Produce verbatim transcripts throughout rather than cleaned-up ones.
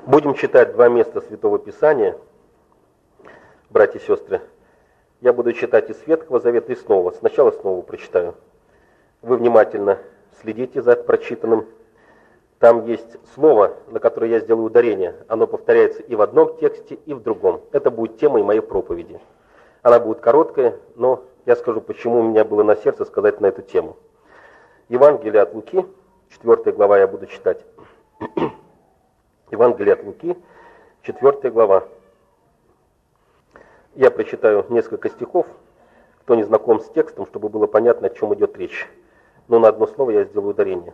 Будем читать два места Святого Писания, братья и сестры. Я буду читать из Ветхого Завета и снова. Сначала снова прочитаю. Вы внимательно следите за прочитанным. Там есть слово, на которое я сделаю ударение. Оно повторяется и в одном тексте, и в другом. Это будет темой моей проповеди. Она будет короткая, но я скажу, почему у меня было на сердце сказать на эту тему. Евангелие от Луки, четвёртая глава я буду читать. Евангелие от Луки, четвёртая глава. Я прочитаю несколько стихов, кто не знаком с текстом, чтобы было понятно, о чем идет речь. Но на одно слово я сделаю ударение.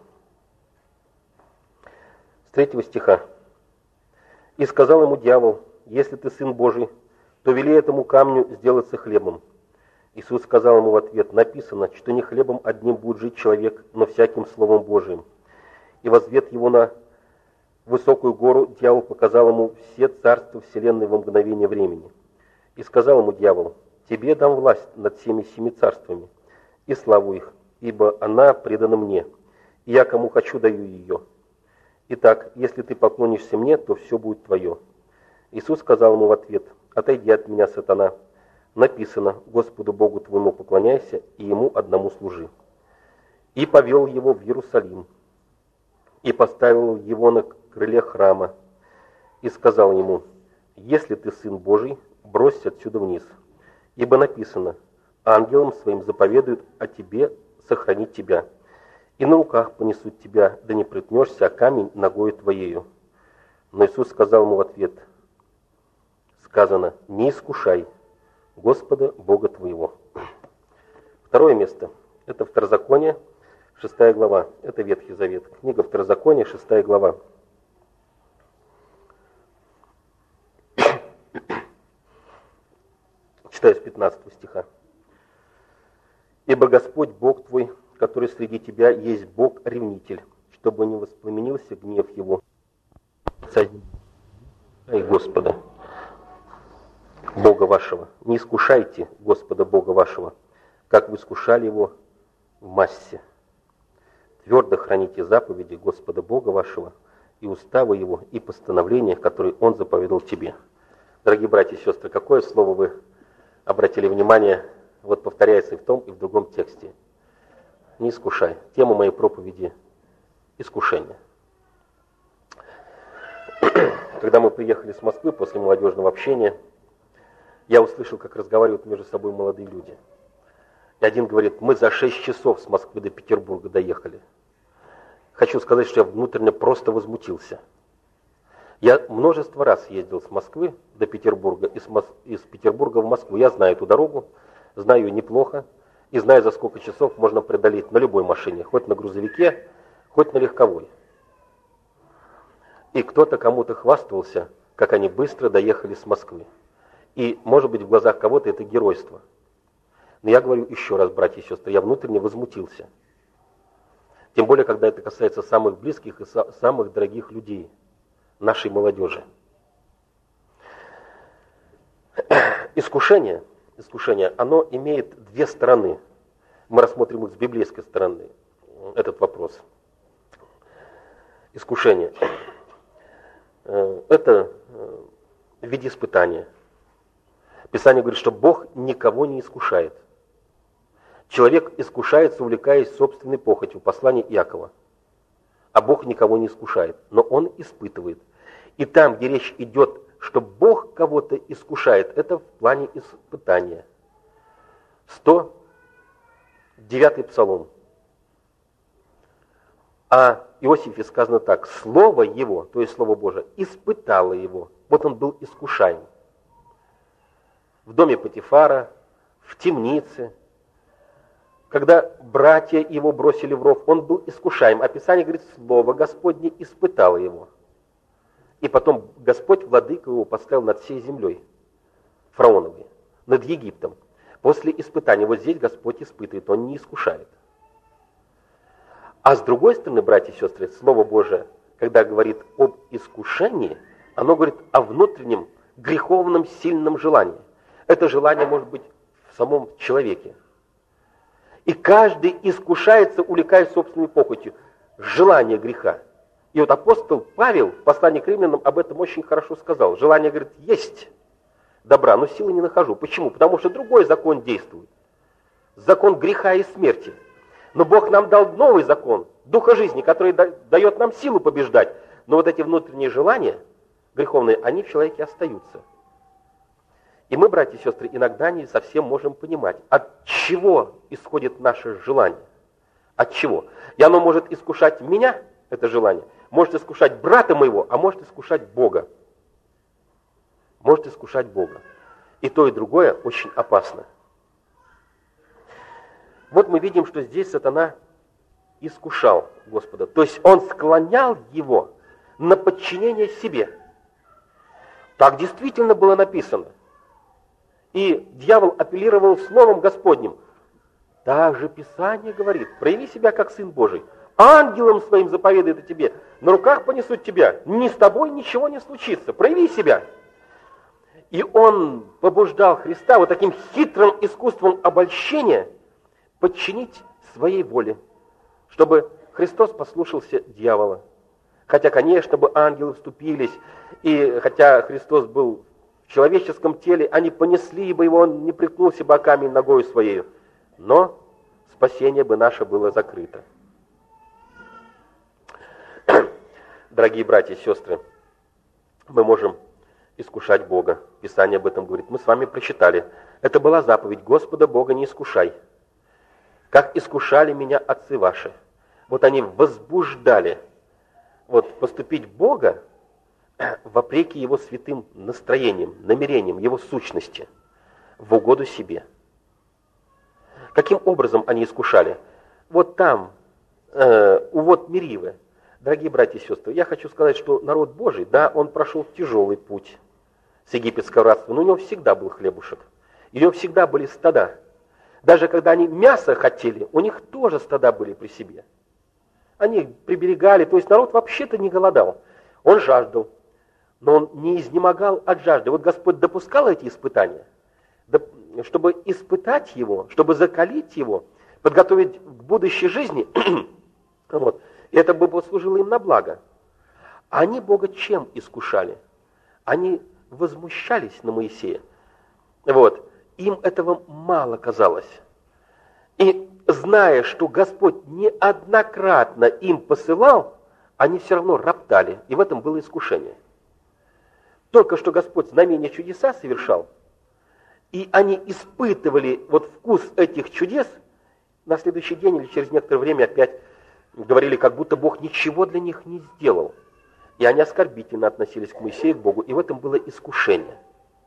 С третьего стиха. «И сказал ему дьявол: если ты сын Божий, то вели этому камню сделаться хлебом. Иисус сказал ему в ответ: написано, что не хлебом одним будет жить человек, но всяким словом Божиим. И возвед его на высокую гору, дьявол показал ему все царства вселенной во мгновение времени. И сказал ему дьявол: тебе дам власть над всеми семи царствами и славу их, ибо она предана мне, и я кому хочу даю ее. Итак, если ты поклонишься мне, то все будет твое. Иисус сказал ему в ответ: отойди от меня, сатана. Написано: Господу Богу твоему поклоняйся, и ему одному служи. И повел его в Иерусалим, и поставил его на крыле храма, и сказал ему: если ты сын Божий, бросься отсюда вниз, ибо написано: ангелам своим заповедуют о тебе сохранить тебя, и на руках понесут тебя, да не приткнешься о камень ногою твоею. Но Иисус сказал ему в ответ: сказано: не искушай Господа Бога твоего. Второе место. Это Второзаконие, шестая глава. Это Ветхий Завет. Книга Второзакония, шестая глава. Читаю с пятнадцатого стиха. «Ибо Господь Бог твой, который среди тебя, есть Бог-ревнитель, чтобы не воспламенился гнев его. Ай Господа, Бога вашего, не искушайте Господа Бога вашего, как вы искушали его в Массе. Твердо храните заповеди Господа Бога вашего и уставы его, и постановления, которые Он заповедал тебе». Дорогие братья и сестры, какое слово вы обратили внимание, вот повторяется и в том, и в другом тексте. Не искушай. Тема моей проповеди – искушение. Когда мы приехали с Москвы после молодежного общения, я услышал, как разговаривают между собой молодые люди. И один говорит: мы за шесть часов с Москвы до Петербурга доехали. Хочу сказать, что я внутренне просто возмутился. Я множество раз ездил с Москвы до Петербурга, и из Петербурга в Москву. Я знаю эту дорогу, знаю ее неплохо, и знаю, за сколько часов можно преодолеть на любой машине, хоть на грузовике, хоть на легковой. И кто-то кому-то хвастался, как они быстро доехали с Москвы. И, может быть, в глазах кого-то это геройство. Но я говорю еще раз, братья и сестры, я внутренне возмутился. Тем более, когда это касается самых близких и самых дорогих людей, нашей молодежи. Искушение, искушение, оно имеет две стороны. Мы рассмотрим их с библейской стороны, этот вопрос. Искушение. Это в виде испытания. Писание говорит, что Бог никого не искушает. Человек искушается, увлекаясь собственной похотью, послание Иакова. А Бог никого не искушает, но Он испытывает. И там, где речь идет, что Бог кого-то искушает, это в плане испытания. сто девятый псалом. О Иосифе сказано так: слово его, то есть слово Божие, испытало его. Вот он был искушаем. В доме Потифара, в темнице. Когда братья его бросили в ров, он был искушаем. А Писание говорит, слово Господне испытало его. И потом Господь, владыка его, поставил над всей землей фараоновой, над Египтом. После испытания, вот здесь Господь испытывает, Он не искушает. А с другой стороны, братья и сестры, Слово Божие, когда говорит об искушении, оно говорит о внутреннем греховном сильном желании. Это желание может быть в самом человеке. И каждый искушается, увлекаясь собственной похотью. Желание греха. И вот апостол Павел в послании к римлянам об этом очень хорошо сказал. Желание, говорит, есть добра, но силы не нахожу. Почему? Потому что другой закон действует. Закон греха и смерти. Но Бог нам дал новый закон, духа жизни, который дает нам силу побеждать. Но вот эти внутренние желания греховные, они в человеке остаются. И мы, братья и сестры, иногда не совсем можем понимать, от чего исходит наше желание. От чего? И оно может искушать меня, это желание, может искушать брата моего, а может искушать Бога. Может искушать Бога. И то, и другое очень опасно. Вот мы видим, что здесь сатана искушал Господа. То есть он склонял его на подчинение себе. Так действительно было написано. И дьявол апеллировал словом Господним. Также Писание говорит, прояви себя как Сын Божий. Ангелом своим заповедует о тебе. На руках понесут тебя. Ни с тобой ничего не случится. Прояви себя. И он побуждал Христа вот таким хитрым искусством обольщения подчинить своей воле, чтобы Христос послушался дьявола. Хотя, конечно, бы ангелы вступились, и хотя Христос был в человеческом теле, они понесли бы его, он не приткнулся бы о камень ногою своей. Но спасение бы наше было закрыто. Дорогие братья и сестры, мы можем искушать Бога. Писание об этом говорит. Мы с вами прочитали. Это была заповедь: Господа Бога не искушай. Как искушали меня отцы ваши. Вот они возбуждали вот, поступить Бога вопреки Его святым настроениям, намерениям, Его сущности, в угоду себе. Каким образом они искушали? Вот там, э, у вод Меривы, дорогие братья и сестры, я хочу сказать, что народ Божий, да, он прошел тяжелый путь с египетского рабства, но у него всегда был хлебушек, и у него всегда были стада. Даже когда они мясо хотели, у них тоже стада были при себе. Они приберегали, то есть народ вообще-то не голодал. Он жаждал, но он не изнемогал от жажды. Вот Господь допускал эти испытания, чтобы испытать его, чтобы закалить его, подготовить к будущей жизни. Вот. И это бы послужило им на благо. Они Бога чем искушали? Они возмущались на Моисея. Вот. Им этого мало казалось. И зная, что Господь неоднократно им посылал, они все равно роптали. И в этом было искушение. Только что Господь знамения чудеса совершал, и они испытывали вот вкус этих чудес, на следующий день или через некоторое время опять говорили, как будто Бог ничего для них не сделал. И они оскорбительно относились к Моисею, к Богу, и в этом было искушение.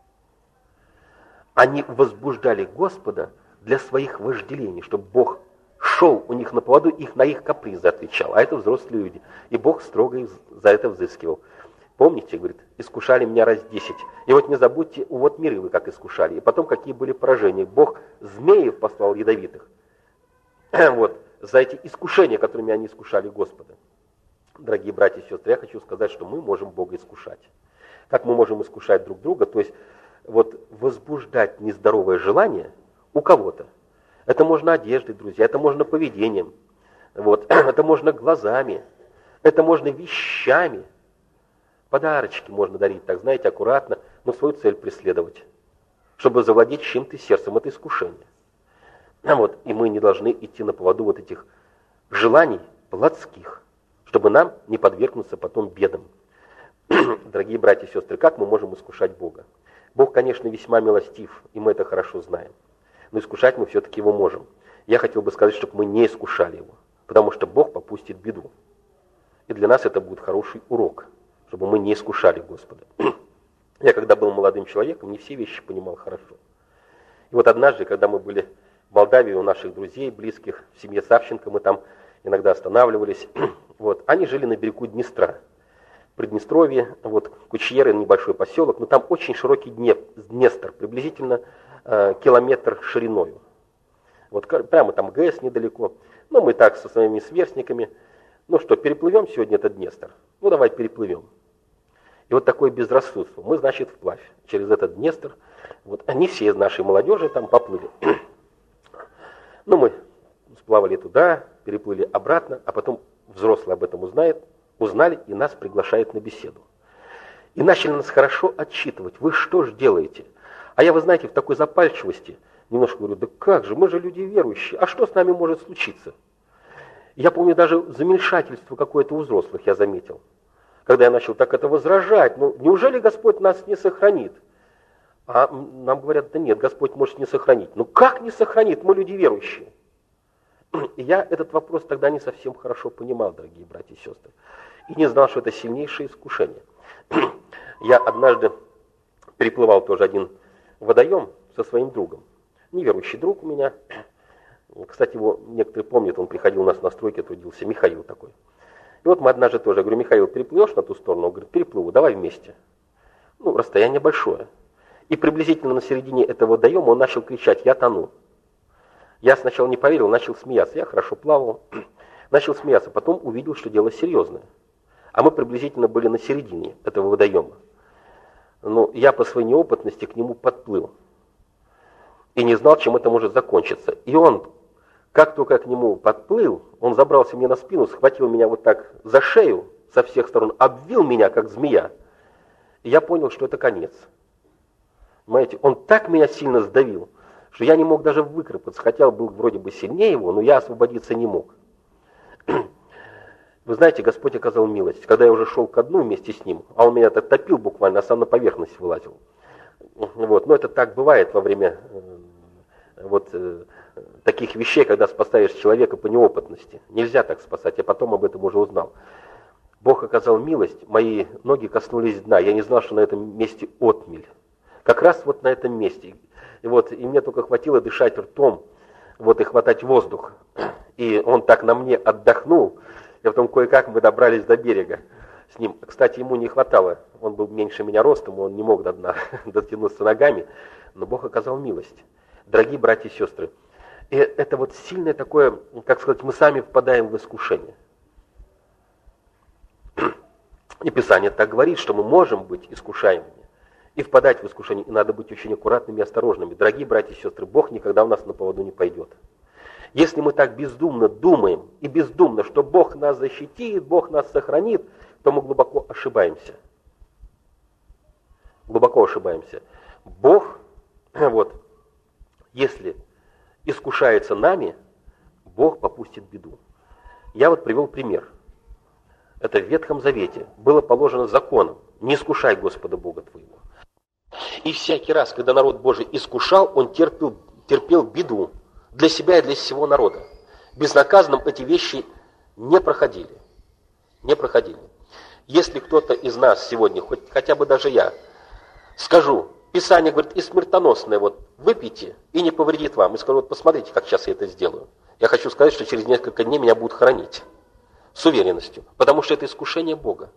Они возбуждали Господа для своих вожделений, чтобы Бог шел у них на поводу, их на их капризы отвечал. А это взрослые люди. И Бог строго их за это взыскивал. Помните, говорит, искушали меня раз десять. И вот не забудьте, вот миры вы как искушали. И потом какие были поражения. Бог змеев послал ядовитых. Вот, за эти искушения, которыми они искушали Господа. Дорогие братья и сестры, я хочу сказать, что мы можем Бога искушать. Как мы можем искушать друг друга, то есть вот возбуждать нездоровое желание у кого-то. Это можно одеждой, друзья, это можно поведением, вот, это можно глазами, это можно вещами. Подарочки можно дарить, так знаете, аккуратно, но свою цель преследовать, чтобы завладеть чем-то сердцем. Это искушение. Вот, и мы не должны идти на поводу вот этих желаний плотских, чтобы нам не подвергнуться потом бедам. Дорогие братья и сестры, как мы можем искушать Бога? Бог, конечно, весьма милостив, и мы это хорошо знаем. Но искушать мы все-таки Его можем. Я хотел бы сказать, чтобы мы не искушали Его, потому что Бог попустит беду. И для нас это будет хороший урок, чтобы мы не искушали Господа. Я когда был молодым человеком, не все вещи понимал хорошо. И вот однажды, когда мы были в Молдавии у наших друзей, близких, в семье Савченко, мы там иногда останавливались, вот, они жили на берегу Днестра. Приднестровье, вот, Кучьеры, небольшой поселок, но там очень широкий Днестр, приблизительно э, километр шириною. Вот прямо там ГЭС недалеко. Ну, мы так со своими сверстниками, ну что, переплывем сегодня этот Днестр? Ну, давай переплывем. И вот такое безрассудство. Мы, значит, вплавь через этот Днестр. Вот они все из нашей молодежи там поплыли. Ну, мы сплавали туда, переплыли обратно, а потом взрослый об этом узнает, Узнали, и нас приглашают на беседу. И начали нас хорошо отчитывать. Вы что ж делаете? А я, вы знаете, в такой запальчивости немножко говорю, да как же, мы же люди верующие, а что с нами может случиться? Я помню, даже замешательство какое-то у взрослых я заметил. Когда я начал так это возражать, ну неужели Господь нас не сохранит? А нам говорят, да нет, Господь может не сохранить. Ну как не сохранит? Мы люди верующие. И я этот вопрос тогда не совсем хорошо понимал, дорогие братья и сестры. И не знал, что это сильнейшее искушение. Я однажды переплывал тоже один водоем со своим другом. Неверующий друг у меня. Кстати, его некоторые помнят, он приходил у нас на стройке, трудился, Михаил такой. И вот мы однажды тоже, я говорю, Михаил, переплывешь на ту сторону? Он говорит, переплыву, давай вместе. Ну, расстояние большое. И приблизительно на середине этого водоема он начал кричать, я тону. Я сначала не поверил, начал смеяться. Я хорошо плавал, начал смеяться, потом увидел, что дело серьезное. А мы приблизительно были на середине этого водоема. Но я по своей неопытности к нему подплыл. И не знал, чем это может закончиться. И он, как только к нему подплыл, он забрался мне на спину, схватил меня вот так за шею со всех сторон, обвил меня, как змея. И я понял, что это конец. Понимаете, он так меня сильно сдавил, что я не мог даже выкарабкаться, хотя был вроде бы сильнее его, но я освободиться не мог. Вы знаете, Господь оказал милость. Когда я уже шел ко дну вместе с ним, а он меня так топил буквально, а сам на поверхность вылазил. Вот. Но это так бывает во время э, вот, э, таких вещей, когда спасаешь человека по неопытности. Нельзя так спасать, я потом об этом уже узнал. Бог оказал милость, мои ноги коснулись дна, я не знал, что на этом месте отмель. Как раз вот на этом месте. И, вот, и мне только хватило дышать ртом, вот, и хватать воздух. И он так на мне отдохнул, и потом кое-как мы добрались до берега с ним. Кстати, ему не хватало, он был меньше меня ростом, он не мог до дна дотянуться ногами, но Бог оказал милость. Дорогие братья и сестры, и это вот сильное такое, как сказать, мы сами впадаем в искушение. И Писание так говорит, что мы можем быть искушаемыми и впадать в искушение, и надо быть очень аккуратными и осторожными. Дорогие братья и сестры, Бог никогда у нас на поводу не пойдет. Если мы так бездумно думаем и бездумно, что Бог нас защитит, Бог нас сохранит, то мы глубоко ошибаемся. Глубоко ошибаемся. Бог, вот, если искушается нами, Бог попустит беду. Я вот привел пример. Это в Ветхом Завете было положено законом: не искушай Господа Бога твоего. И всякий раз, когда народ Божий искушал, он терпел, терпел беду для себя и для всего народа. Безнаказанным эти вещи не проходили. Не проходили. Если кто-то из нас сегодня, хоть хотя бы даже я, скажу, Писание говорит, и смертоносное, вот выпейте, и не повредит вам. И скажу, вот посмотрите, как сейчас я это сделаю. Я хочу сказать, что через несколько дней меня будут хоронить. С уверенностью. Потому что это искушение Бога.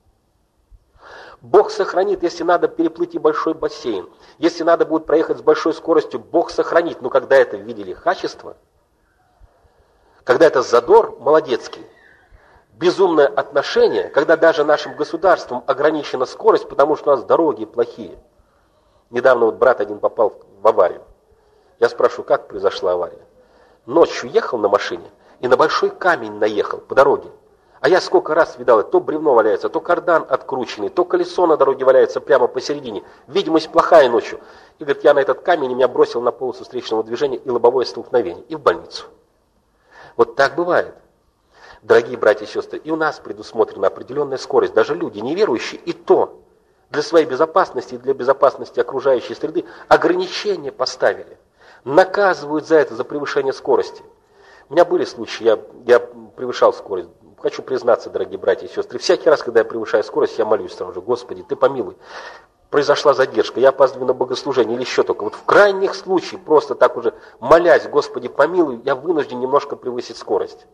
Бог сохранит, если надо переплыть и большой бассейн. Если надо будет проехать с большой скоростью, Бог сохранит. Но когда это в виде лихачества, когда это задор молодецкий, безумное отношение, когда даже нашим государством ограничена скорость, потому что у нас дороги плохие. Недавно вот брат один попал в аварию. Я спрашиваю, как произошла авария? Ночью ехал на машине и на большой камень наехал по дороге. А я сколько раз видал, то бревно валяется, то кардан открученный, то колесо на дороге валяется прямо посередине. Видимость плохая ночью. И говорит, я на этот камень, и меня бросил на полосу встречного движения и лобовое столкновение. И в больницу. Вот так бывает. Дорогие братья и сестры, и у нас предусмотрена определенная скорость. Даже люди неверующие, и то для своей безопасности и для безопасности окружающей среды ограничения поставили. Наказывают за это, за превышение скорости. У меня были случаи, я, я превышал скорость. Хочу признаться, дорогие братья и сестры, всякий раз, когда я превышаю скорость, я молюсь сразу же, Господи, Ты помилуй. Произошла задержка, я опаздываю на богослужение или еще только. Вот в крайних случаях, просто так уже молясь, Господи, помилуй, я вынужден немножко превысить скорость.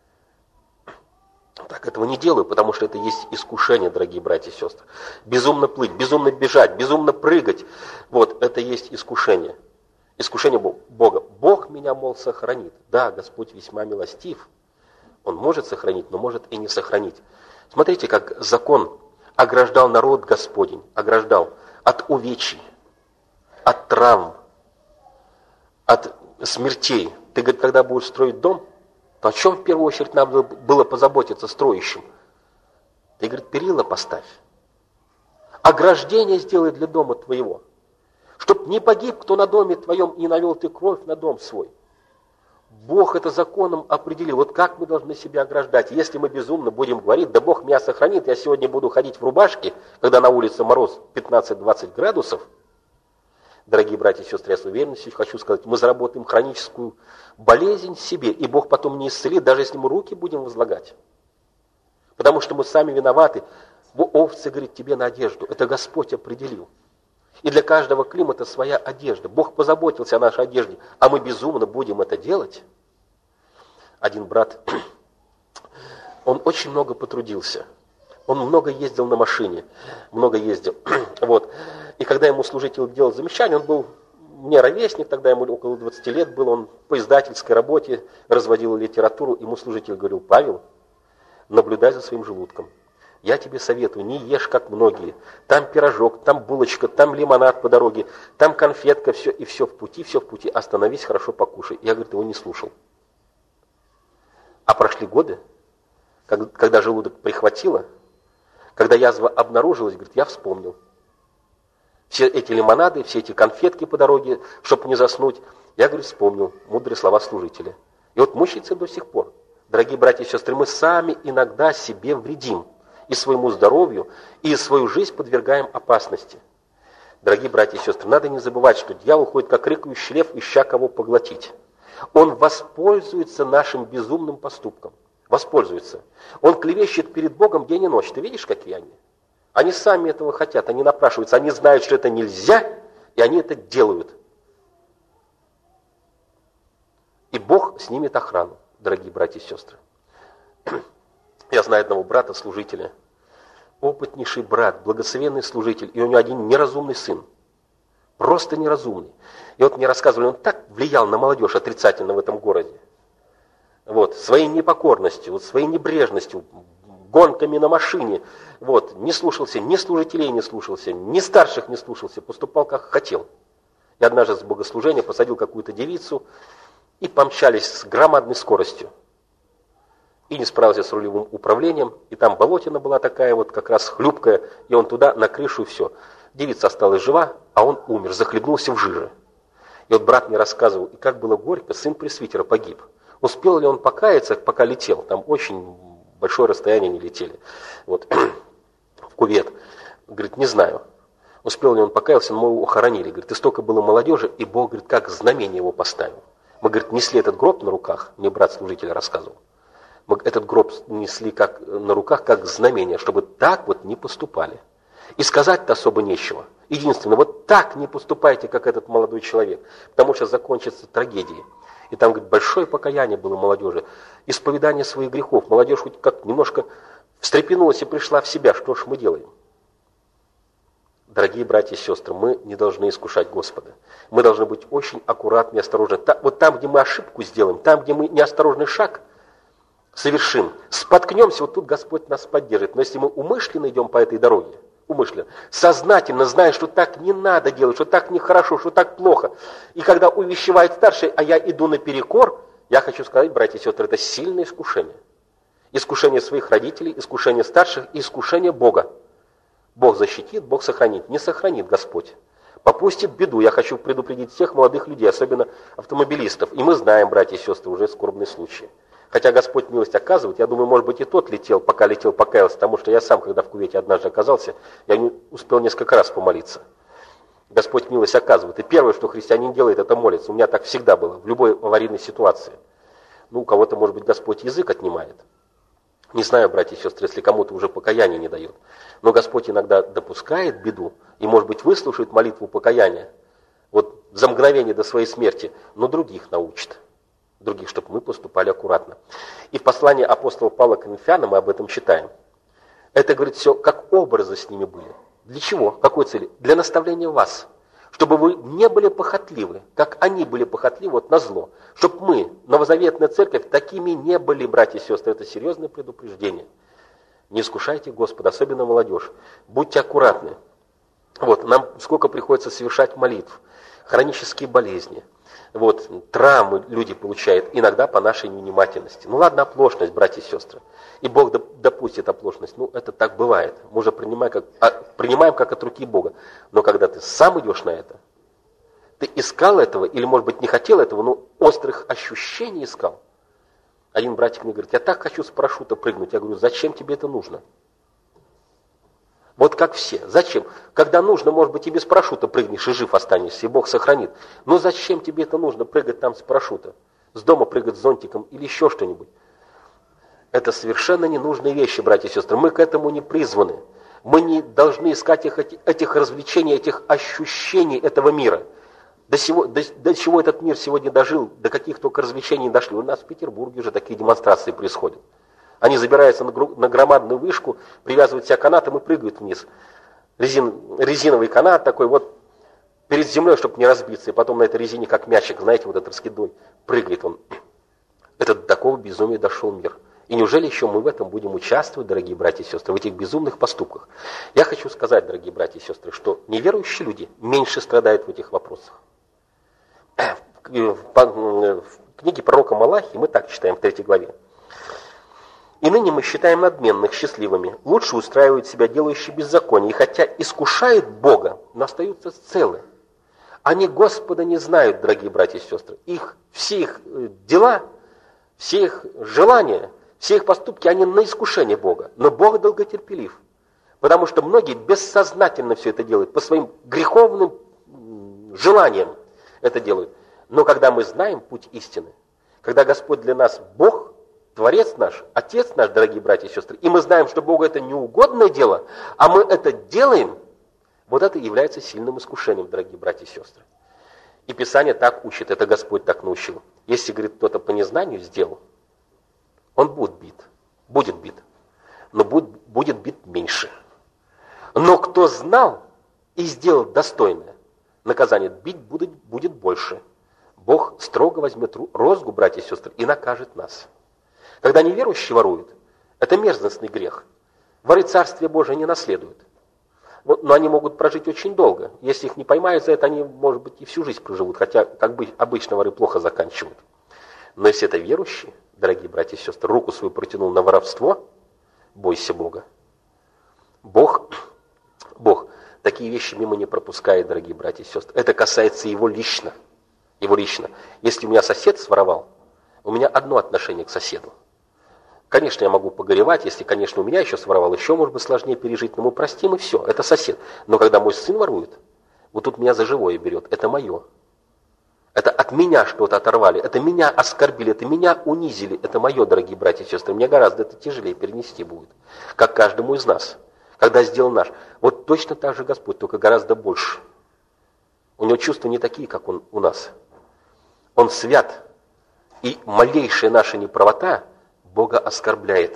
Так этого не делаю, потому что это есть искушение, дорогие братья и сестры. Безумно плыть, безумно бежать, безумно прыгать. Вот, это есть искушение. Искушение Бога. Бог меня, мол, сохранит. Да, Господь весьма милостив. Он может сохранить, но может и не сохранить. Смотрите, как закон ограждал народ Господень, ограждал от увечий, от травм, от смертей. Ты, говорит, когда будешь строить дом, то о чем в первую очередь нам было позаботиться строящим? И говорит, перила поставь. Ограждение сделай для дома твоего. Чтоб не погиб, кто на доме твоем, и не навел ты кровь на дом свой. Бог это законом определил. Вот как мы должны себя ограждать. Если мы безумно будем говорить, да Бог меня сохранит, я сегодня буду ходить в рубашке, когда на улице мороз пятнадцать-двадцать градусов. Дорогие братья и сестры, я с уверенностью хочу сказать, мы заработаем хроническую болезнь себе, и Бог потом не исцелит, даже если мы руки будем возлагать. Потому что мы сами виноваты. Овцы, говорит, тебе на одежду. Это Господь определил. И для каждого климата своя одежда. Бог позаботился о нашей одежде, а мы безумно будем это делать. Один брат, он очень много потрудился. Он много ездил на машине, много ездил. Вот. И когда ему служитель делал замечание, он был мне ровесник, тогда ему около двадцати лет был, он по издательской работе разводил литературу. Ему служитель говорил, Павел, наблюдай за своим желудком. Я тебе советую, не ешь, как многие. Там пирожок, там булочка, там лимонад по дороге, там конфетка, все, и все в пути, все в пути. Остановись, хорошо покушай. Я, говорит, его не слушал. А прошли годы, когда желудок прихватило, когда язва обнаружилась, говорит, я вспомнил. Все эти лимонады, все эти конфетки по дороге, чтобы не заснуть, я, говорит, вспомнил мудрые слова служителя. И вот мучается до сих пор. Дорогие братья и сестры, мы сами иногда себе вредим. И своему здоровью, и свою жизнь подвергаем опасности. Дорогие братья и сестры, надо не забывать, что дьявол ходит как рыкающий лев, ища кого поглотить. Он воспользуется нашим безумным поступком. Воспользуется. Он клевещет перед Богом день и ночь. Ты видишь, какие они? Они сами этого хотят, они напрашиваются, они знают, что это нельзя, и они это делают. И Бог снимет охрану, дорогие братья и сестры. Я знаю одного брата, служителя, опытнейший брат, благословенный служитель, и у него один неразумный сын, просто неразумный. И вот мне рассказывали, он так влиял на молодежь отрицательно в этом городе. Вот, своей непокорностью, вот, своей небрежностью, гонками на машине, вот, не слушался, ни служителей не слушался, ни старших не слушался, поступал как хотел. И однажды с богослужения посадил какую-то девицу, и помчались с громадной скоростью. И не справился с рулевым управлением, и там болотина была такая вот как раз хлюпкая, и он туда на крышу и все. Девица осталась жива, а он умер, захлебнулся в жиже. И вот брат мне рассказывал, и как было горько, сын пресвитера погиб. Успел ли он покаяться, пока летел? Там очень большое расстояние не летели. Вот, в кювет. Говорит, не знаю. Успел ли он покаялся, но мы его хоронили. Говорит, и столько было молодежи, и Бог, говорит, как знамение его поставил. Мы, говорит, несли этот гроб на руках, мне брат-служитель рассказывал. Мы этот гроб несли как, на руках как знамение, чтобы так вот не поступали. И сказать-то особо нечего. Единственное, вот так не поступайте, как этот молодой человек, потому что закончится трагедией. И там, говорит, большое покаяние было молодежи, исповедание своих грехов. Молодежь хоть как немножко встрепенулась и пришла в себя. Что ж мы делаем? Дорогие братья и сестры, мы не должны искушать Господа. Мы должны быть очень аккуратны и осторожны. Вот там, где мы ошибку сделаем, там, где мы неосторожный шаг совершим, споткнемся, вот тут Господь нас поддержит. Но если мы умышленно идем по этой дороге, умышленно, сознательно зная, что так не надо делать, что так нехорошо, что так плохо, и когда увещевает старший, а я иду наперекор, я хочу сказать, братья и сестры, это сильное искушение. Искушение своих родителей, искушение старших и искушение Бога. Бог защитит, Бог сохранит. Не сохранит Господь. Попустит беду. Я хочу предупредить всех молодых людей, особенно автомобилистов. И мы знаем, братья и сестры, уже скорбные случаи. Хотя Господь милость оказывает, я думаю, может быть, и тот летел, пока летел, покаялся, потому что я сам, когда в кювете однажды оказался, я не успел несколько раз помолиться. Господь милость оказывает. И первое, что христианин делает, это молится. У меня так всегда было, в любой аварийной ситуации. Ну, у кого-то, может быть, Господь язык отнимает. Не знаю, братья и сестры, если кому-то уже покаяние не дает. Но Господь иногда допускает беду и, может быть, выслушает молитву покаяния вот за мгновение до своей смерти, но других научит. Других, чтобы мы поступали аккуратно. И в послании апостола Павла к Коринфянам мы об этом читаем. Это, говорит, все как образы с ними были. Для чего? Какой цели? Для наставления вас. Чтобы вы не были похотливы, как они были похотливы вот на зло. Чтобы мы, новозаветная церковь, такими не были, братья и сестры. Это серьезное предупреждение. Не искушайте Господа, особенно молодежь. Будьте аккуратны. Вот, нам сколько приходится совершать молитв. Хронические болезни. Вот, травмы люди получают иногда по нашей невнимательности. Ну ладно, оплошность, братья и сестры. И Бог допустит оплошность. Ну, это так бывает. Мы уже принимаем как, а, принимаем как от руки Бога. Но когда ты сам идешь на это, ты искал этого, или, может быть, не хотел этого, но острых ощущений искал. Один братик мне говорит: я так хочу с парашюта прыгнуть. Я говорю: зачем тебе это нужно? Вот как все. Зачем? Когда нужно, может быть, и без парашюта прыгнешь, и жив останешься, и Бог сохранит. Но зачем тебе это нужно, прыгать там с парашюта? С дома прыгать с зонтиком или еще что-нибудь? Это совершенно ненужные вещи, братья и сестры. Мы к этому не призваны. Мы не должны искать их, этих развлечений, этих ощущений этого мира. До, сего, до, до чего этот мир сегодня дожил, до каких только развлечений дошли. У нас в Петербурге уже такие демонстрации происходят. Они забираются на, гру, на громадную вышку, привязывают себя канатом и прыгают вниз. Резин, резиновый канат такой вот перед землей, чтобы не разбиться. И потом на этой резине, как мячик, знаете, вот этот раскидной, прыгает он. Это до такого безумия дошел мир. И неужели еще мы в этом будем участвовать, дорогие братья и сестры, в этих безумных поступках? Я хочу сказать, дорогие братья и сестры, что неверующие люди меньше страдают в этих вопросах. В книге пророка Малахии мы так читаем в третьей главе. «И ныне мы считаем надменных счастливыми, лучше устраивают себя делающие беззаконие, и хотя искушают Бога, но остаются целы. Они Господа не знают, дорогие братья и сестры. Их, все их дела, все их желания, все их поступки, они на искушение Бога. Но Бог долготерпелив, потому что многие бессознательно все это делают, по своим греховным желаниям это делают. Но когда мы знаем путь истины, когда Господь для нас Бог, Творец наш, Отец наш, дорогие братья и сестры, и мы знаем, что Богу это неугодное дело, а мы это делаем, вот это является сильным искушением, дорогие братья и сестры. И Писание так учит, это Господь так научил. Если, говорит, кто-то по незнанию сделал, он будет бит, будет бит, но будет, будет бит меньше. Но кто знал и сделал достойное наказание, бить будет, будет больше. Бог строго возьмет розгу, братья и сестры, и накажет нас. Когда неверующие воруют, это мерзостный грех. Воры Царствие Божие не наследуют. Но они могут прожить очень долго. Если их не поймают за это, они, может быть, и всю жизнь проживут, хотя, как бы, обычно воры плохо заканчивают. Но если это верующие, дорогие братья и сестры, руку свою протянул на воровство, бойся Бога. Бог, Бог такие вещи мимо не пропускает, дорогие братья и сестры. Это касается его лично. Его лично. Если у меня сосед своровал, у меня одно отношение к соседу. Конечно, я могу погоревать, если, конечно, у меня еще своровал, еще, может быть, сложнее пережить, но мы простим, и все, это сосед. Но когда мой сын ворует, вот тут меня за живое берет, это мое. Это от меня что-то оторвали, это меня оскорбили, это меня унизили, это мое, дорогие братья и сестры. Мне гораздо это тяжелее перенести будет, как каждому из нас, когда сделал наш. Вот точно так же Господь, только гораздо больше. У него чувства не такие, как он, у нас. Он свят, и малейшая наша неправота Бога оскорбляет.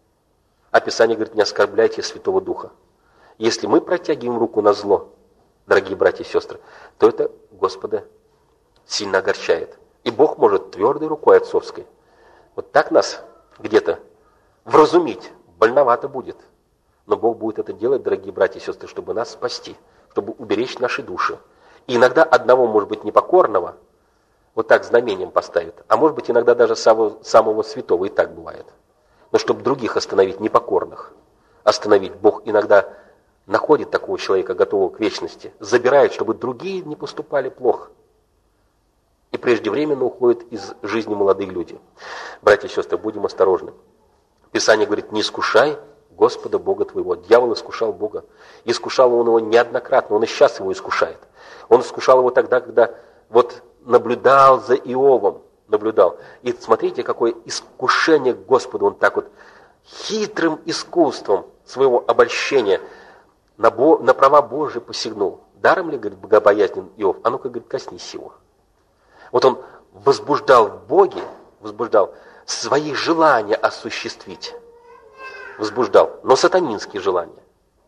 А Писание говорит: не оскорбляйте Святого Духа. Если мы протягиваем руку на зло, дорогие братья и сестры, то это Господа сильно огорчает. И Бог может твердой рукой отцовской вот так нас где-то вразумить. Больновато будет. Но Бог будет это делать, дорогие братья и сестры, чтобы нас спасти, чтобы уберечь наши души. И иногда одного, может быть, непокорного вот так знамением поставит, а может быть, иногда даже самого, самого святого, и так бывает. Но чтобы других остановить, непокорных, остановить, Бог иногда находит такого человека, готового к вечности, забирает, чтобы другие не поступали плохо. И преждевременно уходят из жизни молодые люди. Братья и сестры, будем осторожны. Писание говорит: не искушай Господа Бога твоего. Дьявол искушал Бога. Искушал он его неоднократно, он и сейчас его искушает. Он искушал его тогда, когда вот наблюдал за Иовом, наблюдал. И смотрите, какое искушение к Господу. Он так вот хитрым искусством своего обольщения на, Бо, на права Божьи посягнул. Даром ли, говорит, богобоязнен Иов? А ну-ка, говорит, коснись его. Вот он возбуждал в Боге, возбуждал свои желания осуществить. Возбуждал, но сатанинские желания.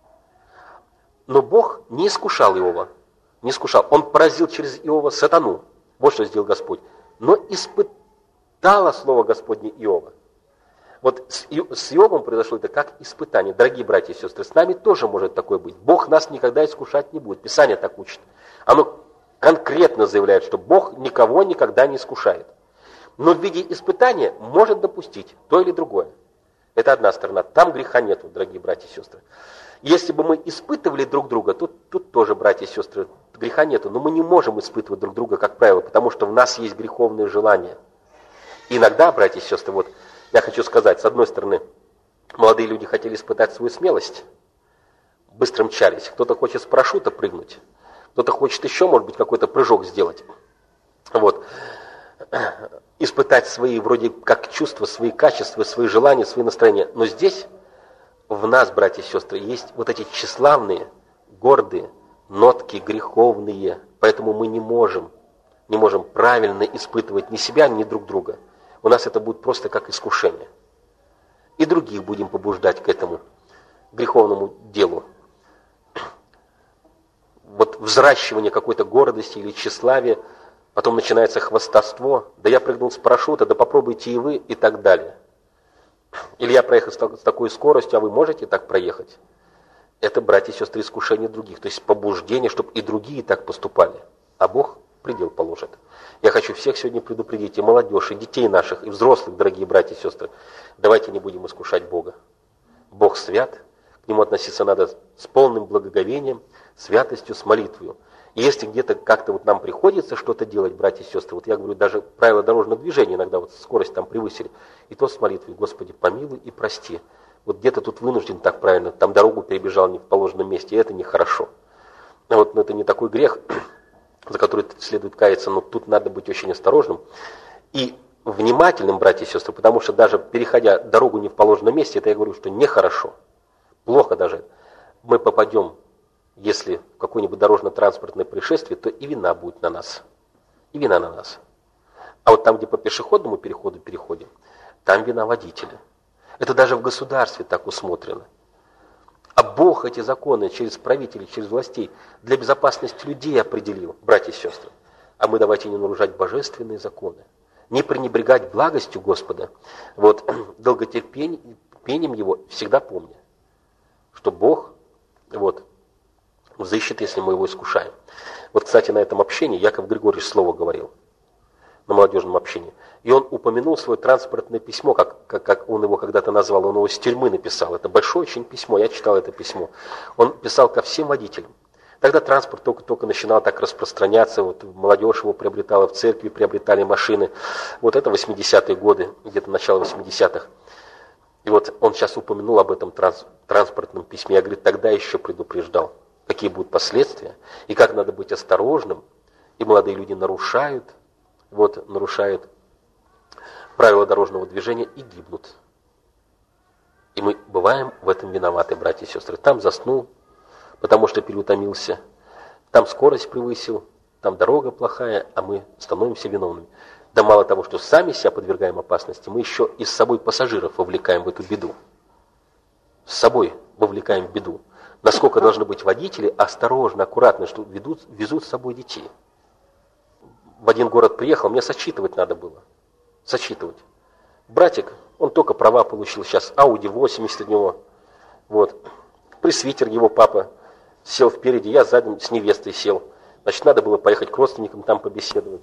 Но Бог не искушал Иова. Не искушал. Он поразил через Иова сатану. Вот что сделал Господь. Но испытало слово Господне Иова. Вот с Иовом произошло это как испытание. Дорогие братья и сестры, с нами тоже может такое быть. Бог нас никогда искушать не будет. Писание так учит. Оно конкретно заявляет, что Бог никого никогда не искушает. Но в виде испытания может допустить то или другое. Это одна сторона. Там греха нету, дорогие братья и сестры. Если бы мы испытывали друг друга, то тут тоже, братья и сестры, греха нету. Но мы не можем испытывать друг друга, как правило, потому что в нас есть греховные желания. И иногда, братья и сестры, вот я хочу сказать, с одной стороны, молодые люди хотели испытать свою смелость, быстро мчались. Кто-то хочет с парашюта прыгнуть, кто-то хочет еще, может быть, какой-то прыжок сделать. Вот. Испытать свои, вроде как, чувства, свои качества, свои желания, свои настроения. Но здесь в нас, братья и сестры, есть вот эти тщеславные, гордые нотки греховные. Поэтому мы не можем, не можем правильно испытывать ни себя, ни друг друга. У нас это будет просто как искушение. И других будем побуждать к этому греховному делу. Вот взращивание какой-то гордости или тщеславия, потом начинается хвастовство, да я прыгнул с парашюта, да попробуйте и вы, и так далее. Или я проехал с такой скоростью, а вы можете так проехать? Это, братья и сестры, искушение других, то есть побуждение, чтобы и другие так поступали. А Бог предел положит. Я хочу всех сегодня предупредить, и молодежь, и детей наших, и взрослых, дорогие братья и сестры, давайте не будем искушать Бога. Бог свят, к Нему относиться надо с полным благоговением, святостью, с молитвою. И если где-то как-то вот нам приходится что-то делать, братья и сестры, вот я говорю, даже правила дорожного движения иногда вот скорость там превысили, и то с молитвой: Господи, помилуй и прости. Вот где-то тут вынужден так правильно, там дорогу перебежал не в положенном месте, и это нехорошо. Вот, но это не такой грех, за который следует каяться, но тут надо быть очень осторожным и внимательным, братья и сестры, потому что даже переходя дорогу не в положенном месте, это я говорю, что нехорошо, плохо даже. Мы попадем, если в какое-нибудь дорожно-транспортное происшествие, то и вина будет на нас. И вина на нас. А вот там, где по пешеходному переходу переходим, там вина водителя. Это даже в государстве так усмотрено. А Бог эти законы через правителей, через властей для безопасности людей определил, братья и сестры. А мы давайте не нарушать божественные законы. Не пренебрегать благостью Господа. Вот долготерпением Его всегда помня, что Бог вот, взыщет, если мы Его искушаем. Вот, кстати, на этом общении Яков Григорьевич слово говорил, на молодежном общении. И он упомянул свое транспортное письмо, как, как, как он его когда-то назвал, он его с тюрьмы написал. Это большое очень письмо, я читал это письмо. Он писал ко всем водителям. Тогда транспорт только-только начинал так распространяться, вот молодежь его приобретала, в церкви приобретали машины. Вот это восьмидесятые годы, где-то начало восьмидесятых. И вот он сейчас упомянул об этом транс, транспортном письме. Я, говорит, тогда еще предупреждал, какие будут последствия, и как надо быть осторожным. И молодые люди нарушают, вот, нарушают правила дорожного движения и гибнут. И мы бываем в этом виноваты, братья и сестры. Там заснул, потому что переутомился, там скорость превысил, там дорога плохая, а мы становимся виновными. Да мало того, что сами себя подвергаем опасности, мы еще и с собой пассажиров вовлекаем в эту беду. С собой вовлекаем в беду. Насколько должны быть водители осторожны, аккуратны, что ведут, везут с собой детей. В один город приехал, мне сочитывать надо было. Сочитывать. Братик, он только права получил сейчас, Ауди восемьдесят у него. Вот. Пресвитер его папа сел впереди, я сзади с невестой сел. Значит, надо было поехать к родственникам, там побеседовать.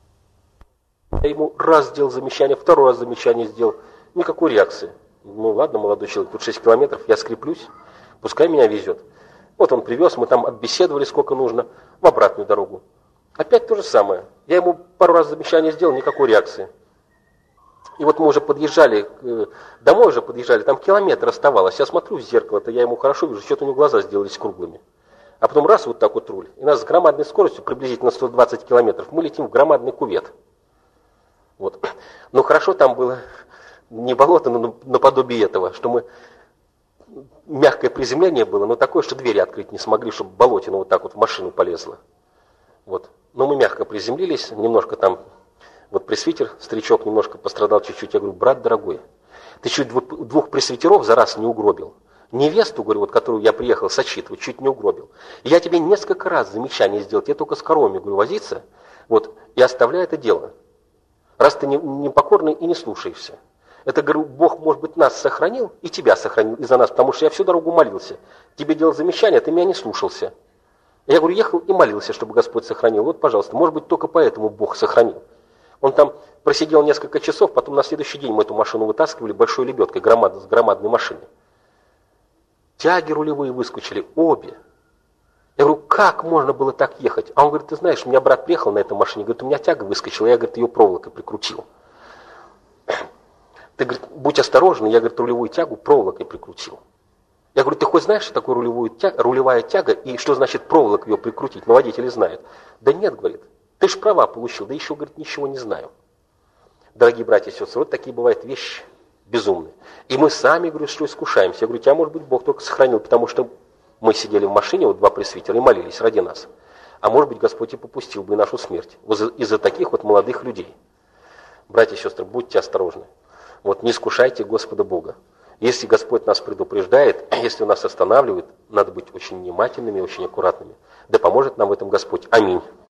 Я ему раз сделал замечание, второй раз замечание сделал. Никакой реакции. Ну ладно, молодой человек, тут шесть километров, я скреплюсь, пускай меня везет. Вот он привез, мы там отбеседовали сколько нужно, в обратную дорогу. Опять то же самое. Я ему пару раз замечание сделал, никакой реакции. И вот мы уже подъезжали, домой уже подъезжали, там километр оставалось. Я смотрю в зеркало-то, я ему хорошо вижу, что-то у него глаза сделались круглыми. А потом раз вот так вот руль. И нас с громадной скоростью, приблизительно сто двадцать километров, мы летим в громадный кювет. Вот. Но хорошо там было не болото, но наподобие этого, что мы... Мягкое приземление было, но такое, что двери открыть не смогли, чтобы болотина вот так вот в машину полезла. Вот. Но мы мягко приземлились, немножко там... Вот пресвитер, старичок, немножко пострадал чуть-чуть. Я говорю, брат дорогой, ты чуть двух, двух пресвитеров за раз не угробил. Невесту, говорю, вот которую я приехал сочитывать, чуть не угробил. И я тебе несколько раз замечание сделал, я только с коровами, говорю, возиться, вот, и оставляй это дело. Раз ты непокорный и не слушаешься. Это, говорю, Бог, может быть, нас сохранил и тебя сохранил из-за нас, потому что я всю дорогу молился. Тебе делал замечание, а ты меня не слушался. Я говорю, ехал и молился, чтобы Господь сохранил. Вот, пожалуйста, может быть, только поэтому Бог сохранил. Он там просидел несколько часов, потом на следующий день мы эту машину вытаскивали большой лебедкой, громад, с громадной машины. Тяги рулевые выскочили, обе. Я говорю, как можно было так ехать? А он говорит, ты знаешь, у меня брат приехал на этой машине, говорит, у меня тяга выскочила, я, говорит, ее проволокой прикрутил. Ты, говорит, будь осторожен, я, говорит, рулевую тягу проволокой прикрутил. Я говорю, ты хоть знаешь, что такое рулевую тяга, рулевая тяга и что значит проволок ее прикрутить? Ну, водители знают. Да нет, говорит, ты же права получил, да еще, говорит, ничего не знаю. Дорогие братья и сестры, вот такие бывают вещи безумные. И мы сами, говорю, что искушаемся. Я говорю, тебя, может быть, Бог только сохранил, потому что мы сидели в машине, вот два пресвитера, и молились ради нас. А может быть, Господь и попустил бы и нашу смерть вот из-за таких вот молодых людей. Братья и сестры, будьте осторожны. Вот не искушайте Господа Бога. Если Господь нас предупреждает, если Он нас останавливает, надо быть очень внимательными, очень аккуратными. Да поможет нам в этом Господь. Аминь.